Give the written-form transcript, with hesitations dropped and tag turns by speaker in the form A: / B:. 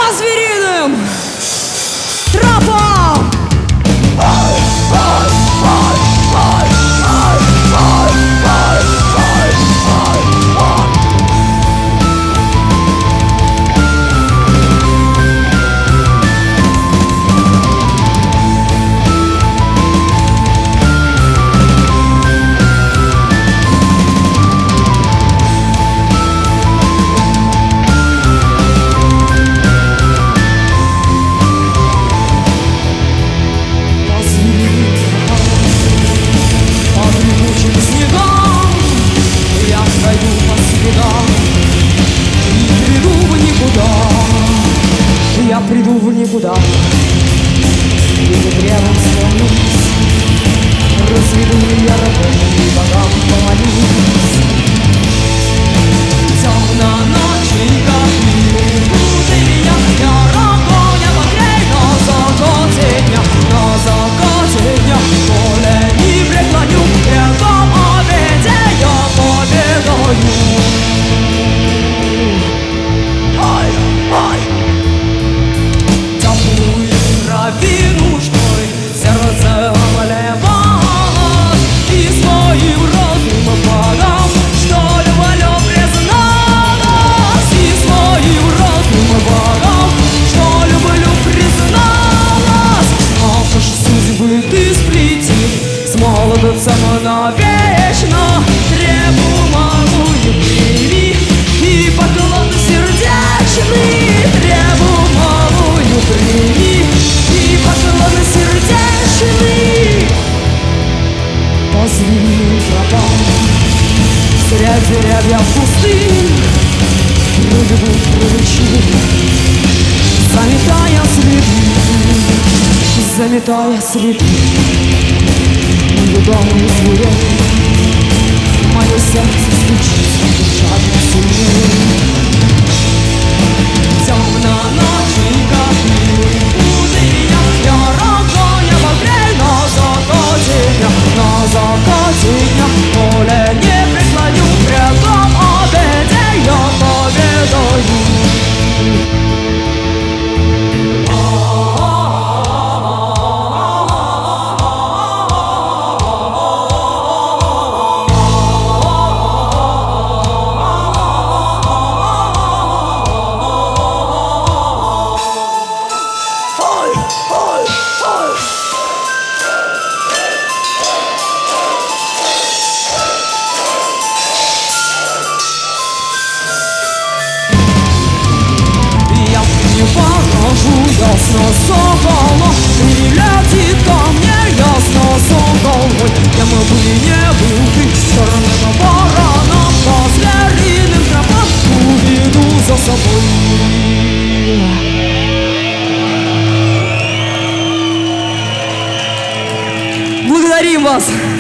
A: звериным тропам. Я приду в никуда, и древом склонюсь, разведу я работу и богам помолюсь. Темная ночь, и как минут и меня, я огонь обогрей на закате дня, поле не преклоню, прядом обеде я победою. Вину, что сердце обливалось, и своим разумом богам, что люблю, призналась, и своим разумом богам, что люблю, призналась. Ах уж судьбы ты сплети, с молодцем навечно, требу малую прими, и поклон сердечный, требу малую прими. Поклоны сердечный по звериным тропам, зря деревья в пустынь прыгают прочь, заметая следы неведомых зверей. Мое сердце стучит, жадно сильнее. Темная ночь, и как минуты меня, я огонь обогрей на закате дня, поле не преклоню, прядом обеде я победою. Ясно соколом прилетит ко мне, ясно соколом. Я могу и не быть черным вороном, по звериным тропам уведу за собой. Благодарим вас!